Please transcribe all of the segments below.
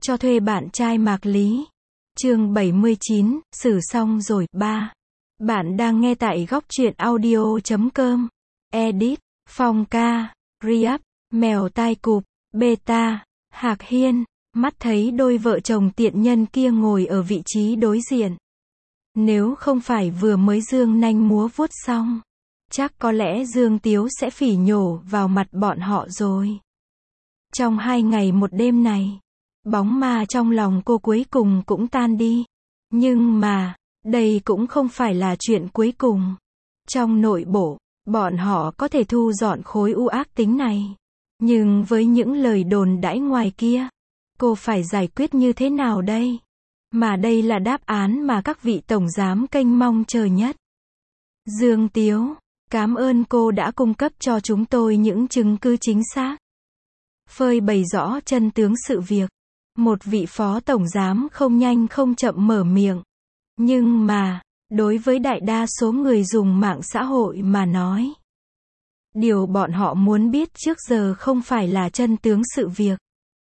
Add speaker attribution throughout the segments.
Speaker 1: cho thuê bạn trai Mạc Lý. Chương 79, xử xong rồi, 3. Bạn đang nghe tại góc truyện audio.com. Edit, Phong Ca, Riap, Mèo Tai Cụp, Beta, Hạc Hiên, mắt thấy đôi vợ chồng tiện nhân kia ngồi ở vị trí đối diện. Nếu không phải vừa mới giương nanh múa vuốt xong, chắc có lẽ Dương Tiếu sẽ phỉ nhổ vào mặt bọn họ rồi. Trong 2 ngày 1 đêm này, bóng ma trong lòng cô cuối cùng cũng tan đi. Nhưng mà, đây cũng không phải là chuyện cuối cùng. Trong nội bộ, bọn họ có thể thu dọn khối u ác tính này. Nhưng với những lời đồn đãi ngoài kia, cô phải giải quyết như thế nào đây? Mà đây là đáp án mà các vị tổng giám kênh mong chờ nhất. Dương Tiếu, cảm ơn cô đã cung cấp cho chúng tôi những chứng cứ chính xác, phơi bày rõ chân tướng sự việc. Một vị phó tổng giám không nhanh không chậm mở miệng. Nhưng mà, đối với đại đa số người dùng mạng xã hội mà nói, điều bọn họ muốn biết trước giờ không phải là chân tướng sự việc.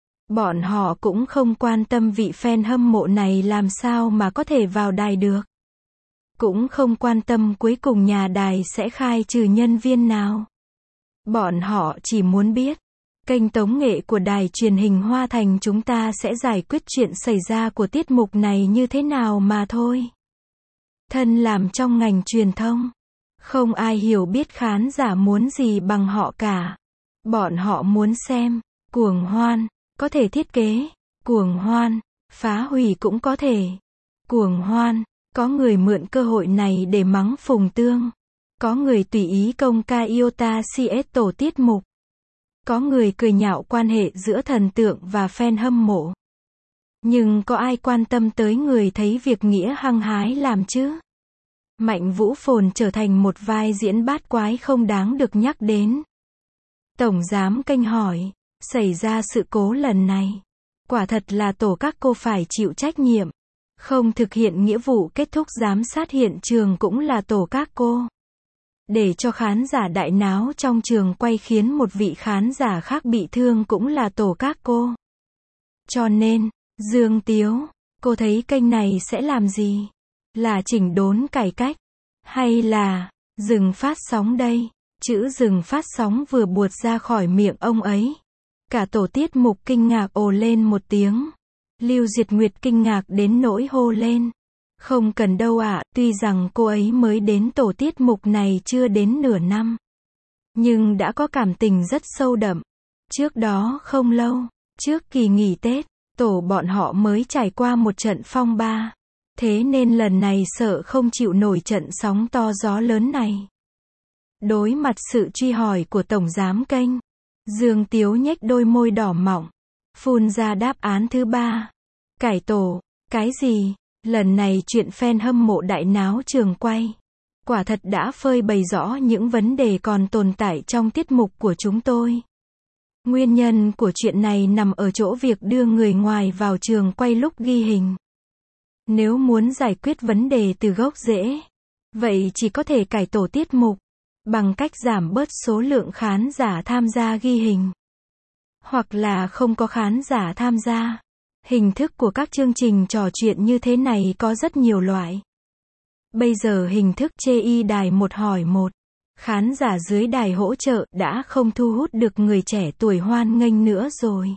Speaker 1: Bọn họ cũng không quan tâm vị fan hâm mộ này làm sao mà có thể vào đài được. Cũng không quan tâm cuối cùng nhà đài sẽ khai trừ nhân viên nào. Bọn họ chỉ muốn biết, kênh tống nghệ của đài truyền hình Hoa Thành chúng ta sẽ giải quyết chuyện xảy ra của tiết mục này như thế nào mà thôi. Thân làm trong ngành truyền thông, không ai hiểu biết khán giả muốn gì bằng họ cả. Bọn họ muốn xem cuồng hoan, có thể thiết kế cuồng hoan, phá hủy cũng có thể cuồng hoan. Có người mượn cơ hội này để mắng Phùng Tương. Có người tùy ý công ca Iota CS tổ tiết mục. Có người cười nhạo quan hệ giữa thần tượng và fan hâm mộ. Nhưng có ai quan tâm tới người thấy việc nghĩa hăng hái làm chứ? Mạnh Vũ Phồn trở thành một vai diễn bát quái không đáng được nhắc đến. Tổng giám kênh hỏi, xảy ra sự cố lần này, quả thật là tổ các cô phải chịu trách nhiệm. Không thực hiện nghĩa vụ kết thúc giám sát hiện trường cũng là tổ các cô. Để cho khán giả đại náo trong trường quay khiến một vị khán giả khác bị thương cũng là tổ các cô. Cho nên, Dương Tiếu, cô thấy kênh này sẽ làm gì? Là chỉnh đốn cải cách? Hay là dừng phát sóng đây? Chữ dừng phát sóng vừa buột ra khỏi miệng ông ấy. Cả tổ tiết mục kinh ngạc ồ lên một tiếng. Lưu Diệt Nguyệt kinh ngạc đến nỗi hô lên. Không cần đâu ạ, tuy rằng cô ấy mới đến tổ tiết mục này chưa đến nửa năm. Nhưng đã có cảm tình rất sâu đậm. Trước đó không lâu, trước kỳ nghỉ Tết, tổ bọn họ mới trải qua một trận phong ba. Thế nên lần này sợ không chịu nổi trận sóng to gió lớn này. Đối mặt sự truy hỏi của tổng giám kênh, Dương Tiếu nhếch đôi môi đỏ mọng, phun ra đáp án thứ 3. Cải tổ, cái gì? Lần này chuyện fan hâm mộ đại náo trường quay, quả thật đã phơi bày rõ những vấn đề còn tồn tại trong tiết mục của chúng tôi. Nguyên nhân của chuyện này nằm ở chỗ việc đưa người ngoài vào trường quay lúc ghi hình. Nếu muốn giải quyết vấn đề từ gốc rễ, vậy chỉ có thể cải tổ tiết mục, bằng cách giảm bớt số lượng khán giả tham gia ghi hình. Hoặc là không có khán giả tham gia. Hình thức của các chương trình trò chuyện như thế này có rất nhiều loại. Bây giờ hình thức chê y đài 1 hỏi 1. Khán giả dưới đài hỗ trợ đã không thu hút được người trẻ tuổi hoan nghênh nữa rồi.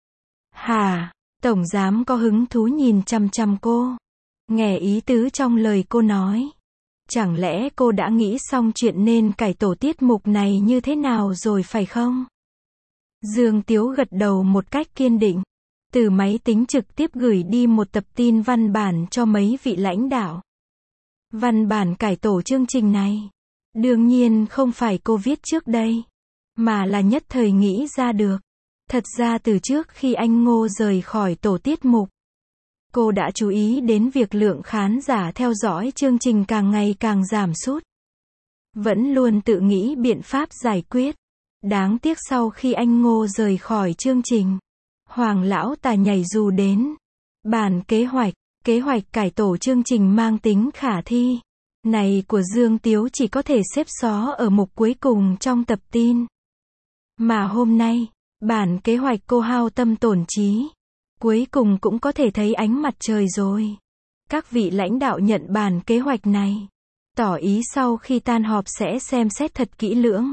Speaker 1: Hà, tổng giám có hứng thú nhìn chằm chằm cô. Nghe ý tứ trong lời cô nói. Chẳng lẽ cô đã nghĩ xong chuyện nên cải tổ tiết mục này như thế nào rồi phải không? Dương Tiếu gật đầu một cách kiên định. Từ máy tính trực tiếp gửi đi một tập tin văn bản cho mấy vị lãnh đạo. Văn bản cải tổ chương trình này, đương nhiên không phải cô viết trước đây, mà là nhất thời nghĩ ra được. Thật ra từ trước khi anh Ngô rời khỏi tổ tiết mục, cô đã chú ý đến việc lượng khán giả theo dõi chương trình càng ngày càng giảm sút. Vẫn luôn tự nghĩ biện pháp giải quyết. Đáng tiếc sau khi anh Ngô rời khỏi chương trình, Hoàng lão tài nhảy dù đến. Bản kế hoạch cải tổ chương trình mang tính khả thi này của Dương Tiếu chỉ có thể xếp xó ở mục cuối cùng trong tập tin. Mà hôm nay, bản kế hoạch cô hao tâm tổn trí, Cuối cùng cũng có thể thấy ánh mặt trời rồi. Các vị lãnh đạo nhận bản kế hoạch này, tỏ ý sau khi tan họp sẽ xem xét thật kỹ lưỡng.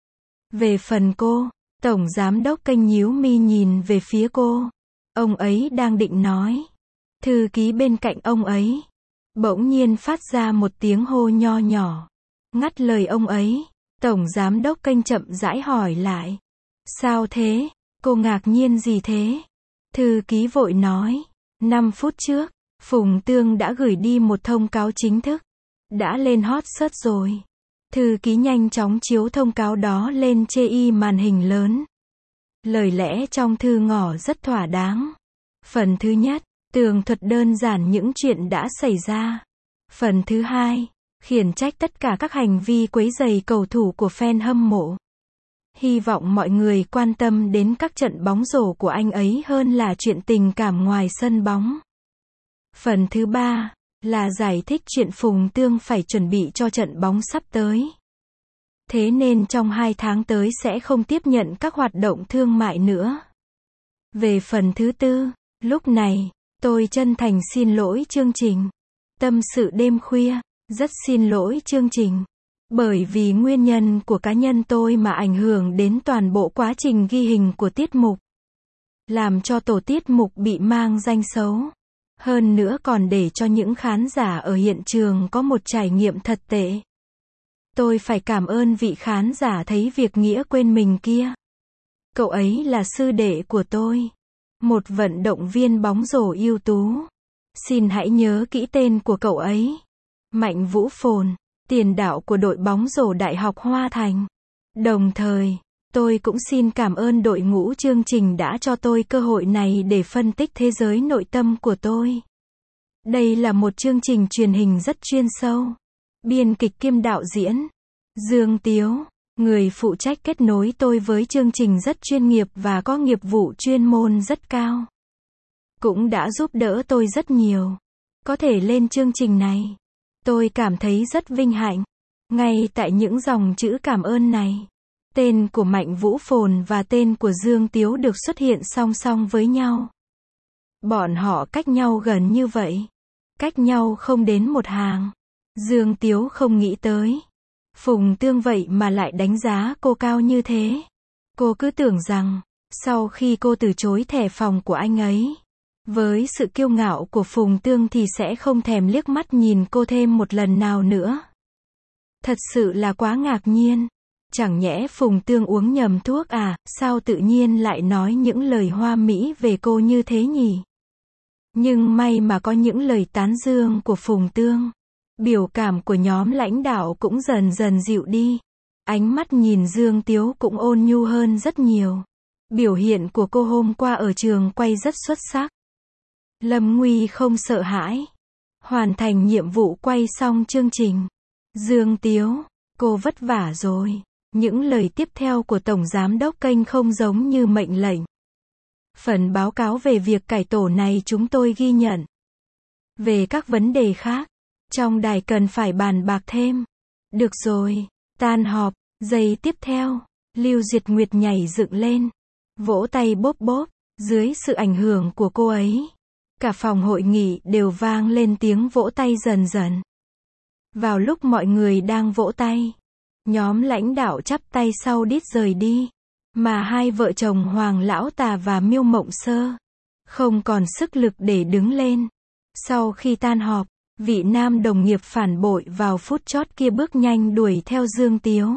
Speaker 1: Về phần cô, Tổng Giám đốc kênh nhíu mi nhìn về phía cô. Ông ấy đang định nói. Thư ký bên cạnh ông ấy bỗng nhiên phát ra một tiếng hô nho nhỏ, ngắt lời ông ấy. Tổng Giám đốc kênh chậm rãi hỏi lại. Sao thế? Cô ngạc nhiên gì thế? Thư ký vội nói. 5 phút trước, Phùng Tương đã gửi đi một thông cáo chính thức. Đã lên hot search rồi. Thư ký nhanh chóng chiếu thông cáo đó lên chê màn hình lớn. Lời lẽ trong thư ngỏ rất thỏa đáng. Phần thứ nhất, tường thuật đơn giản những chuyện đã xảy ra. Phần thứ hai, khiển trách tất cả các hành vi quấy rầy cầu thủ của fan hâm mộ. Hy vọng mọi người quan tâm đến các trận bóng rổ của anh ấy hơn là chuyện tình cảm ngoài sân bóng. Phần thứ ba, là giải thích chuyện Phùng Tương phải chuẩn bị cho trận bóng sắp tới. Thế nên trong 2 tháng tới sẽ không tiếp nhận các hoạt động thương mại nữa. Về phần thứ tư, lúc này, tôi chân thành xin lỗi chương trình. Tâm sự đêm khuya, rất xin lỗi chương trình. Bởi vì nguyên nhân của cá nhân tôi mà ảnh hưởng đến toàn bộ quá trình ghi hình của tiết mục. Làm cho tổ tiết mục bị mang danh xấu. Hơn nữa còn để cho những khán giả ở hiện trường có một trải nghiệm thật tệ. Tôi phải cảm ơn vị khán giả thấy việc nghĩa quên mình kia. Cậu ấy là sư đệ của tôi. Một vận động viên bóng rổ ưu tú. Xin hãy nhớ kỹ tên của cậu ấy. Mạnh Vũ Phồn, tiền đạo của đội bóng rổ Đại học Hoa Thành. Đồng thời, tôi cũng xin cảm ơn đội ngũ chương trình đã cho tôi cơ hội này để phân tích thế giới nội tâm của tôi. Đây là một chương trình truyền hình rất chuyên sâu. Biên kịch kiêm đạo diễn Dương Tiếu, người phụ trách kết nối tôi với chương trình rất chuyên nghiệp và có nghiệp vụ chuyên môn rất cao. Cũng đã giúp đỡ tôi rất nhiều. Có thể lên chương trình này, tôi cảm thấy rất vinh hạnh. Ngay tại những dòng chữ cảm ơn này, tên của Mạnh Vũ Phồn và tên của Dương Tiếu được xuất hiện song song với nhau. Bọn họ cách nhau gần như vậy. Cách nhau không đến một hàng. Dương Tiếu không nghĩ tới. Phùng Tương vậy mà lại đánh giá cô cao như thế. Cô cứ tưởng rằng, sau khi cô từ chối thẻ phòng của anh ấy, với sự kiêu ngạo của Phùng Tương thì sẽ không thèm liếc mắt nhìn cô thêm một lần nào nữa. Thật sự là quá ngạc nhiên. Chẳng nhẽ Phùng Tương uống nhầm thuốc à, sao tự nhiên lại nói những lời hoa mỹ về cô như thế nhỉ? Nhưng may mà có những lời tán dương của Phùng Tương. Biểu cảm của nhóm lãnh đạo cũng dần dần dịu đi. Ánh mắt nhìn Dương Tiếu cũng ôn nhu hơn rất nhiều. Biểu hiện của cô hôm qua ở trường quay rất xuất sắc. Lâm Nguy không sợ hãi. Hoàn thành nhiệm vụ quay xong chương trình. Dương Tiếu, cô vất vả rồi. Những lời tiếp theo của Tổng Giám đốc kênh không giống như mệnh lệnh. Phần báo cáo về việc cải tổ này chúng tôi ghi nhận. Về các vấn đề khác, trong đài cần phải bàn bạc thêm. Được rồi, tan họp, giây tiếp theo, Lưu Diệt Nguyệt nhảy dựng lên, vỗ tay bốp bốp, dưới sự ảnh hưởng của cô ấy. Cả phòng hội nghị đều vang lên tiếng vỗ tay dần dần. Vào lúc mọi người đang vỗ tay, nhóm lãnh đạo chắp tay sau đít rời đi. Mà hai vợ chồng Hoàng Lão Tà và Miêu Mộng Sơ không còn sức lực để đứng lên. Sau khi tan họp, vị nam đồng nghiệp phản bội vào phút chót kia bước nhanh đuổi theo Dương Tiếu.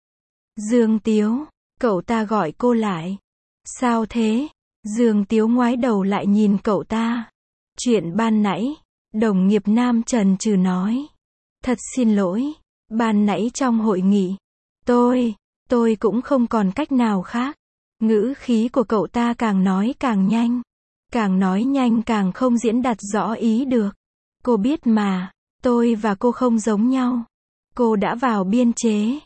Speaker 1: Dương Tiếu, cậu ta gọi cô lại. Sao thế? Dương Tiếu ngoái đầu lại nhìn cậu ta. Chuyện ban nãy, đồng nghiệp nam trần trừ nói. Thật xin lỗi, ban nãy trong hội nghị, tôi cũng không còn cách nào khác. Ngữ khí của cậu ta càng nói càng nhanh. Càng nói nhanh càng không diễn đạt rõ ý được. Cô biết mà, tôi và cô không giống nhau. Cô đã vào biên chế.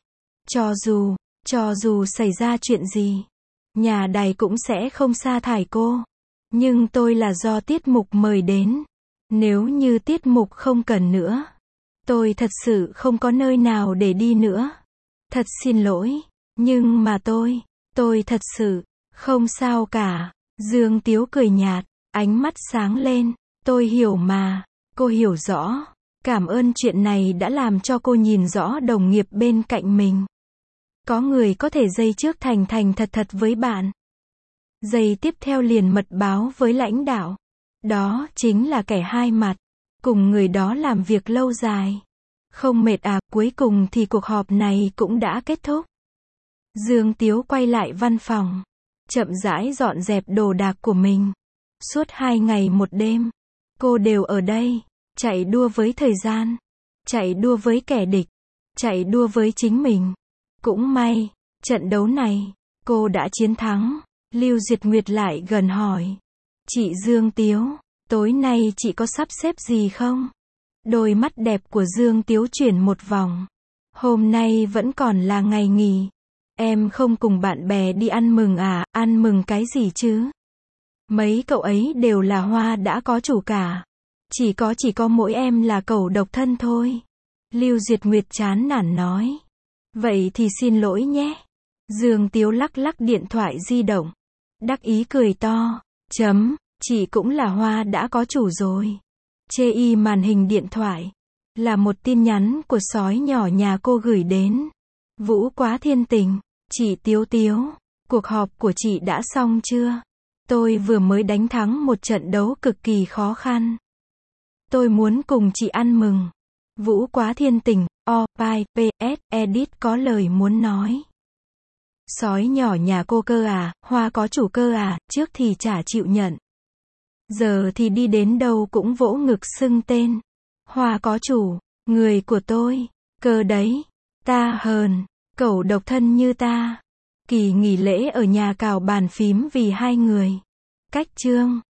Speaker 1: Cho dù xảy ra chuyện gì, nhà đài cũng sẽ không sa thải cô. Nhưng tôi là do tiết mục mời đến. Nếu như tiết mục không cần nữa, tôi thật sự không có nơi nào để đi nữa. Thật xin lỗi, nhưng mà tôi thật sự không sao cả. Dương Tiếu cười nhạt, Ánh mắt sáng lên. Tôi hiểu mà. Cô hiểu rõ. Cảm ơn chuyện này đã làm cho cô nhìn rõ đồng nghiệp bên cạnh mình. Có người có thể giây trước thành thành thật thật với bạn. Giây tiếp theo liền mật báo với lãnh đạo. Đó chính là kẻ hai mặt. Cùng người đó làm việc lâu dài. Không mệt à, cuối cùng thì cuộc họp này cũng đã kết thúc. Dương Tiếu quay lại văn phòng. Chậm rãi dọn dẹp đồ đạc của mình. Suốt 2 ngày một đêm. Cô đều ở đây. Chạy đua với thời gian. Chạy đua với kẻ địch. Chạy đua với chính mình. Cũng may, trận đấu này, cô đã chiến thắng. Lưu Duyệt Nguyệt lại gần hỏi. Chị Dương Tiếu, tối nay chị có sắp xếp gì không? Đôi mắt đẹp của Dương Tiếu chuyển một vòng. Hôm nay vẫn còn là ngày nghỉ. Em không cùng bạn bè đi ăn mừng à, ăn mừng cái gì chứ? Mấy cậu ấy đều là hoa đã có chủ cả. Chỉ có mỗi em là cẩu độc thân thôi. Lưu Duyệt Nguyệt chán nản nói. Vậy thì xin lỗi nhé. Dương Tiếu lắc lắc điện thoại di động. Đắc ý cười to. Chị cũng là hoa đã có chủ rồi. Chê y màn hình điện thoại. Là một tin nhắn của sói nhỏ nhà cô gửi đến. Vũ quá thiên tình. Chị Tiếu Tiếu. Cuộc họp của chị đã xong chưa? Tôi vừa mới đánh thắng một trận đấu cực kỳ khó khăn. Tôi muốn cùng chị ăn mừng. Vũ quá thiên tình. PS edit có lời muốn nói. Sói nhỏ nhà cô cơ à, hoa có chủ cơ à, trước thì chả chịu nhận. Giờ thì đi đến đâu cũng vỗ ngực xưng tên. Hoa có chủ, người của tôi, cơ đấy. Ta hờn, cẩu độc thân như ta. Kỳ nghỉ lễ ở nhà cào bàn phím vì 2 người. Cách chương.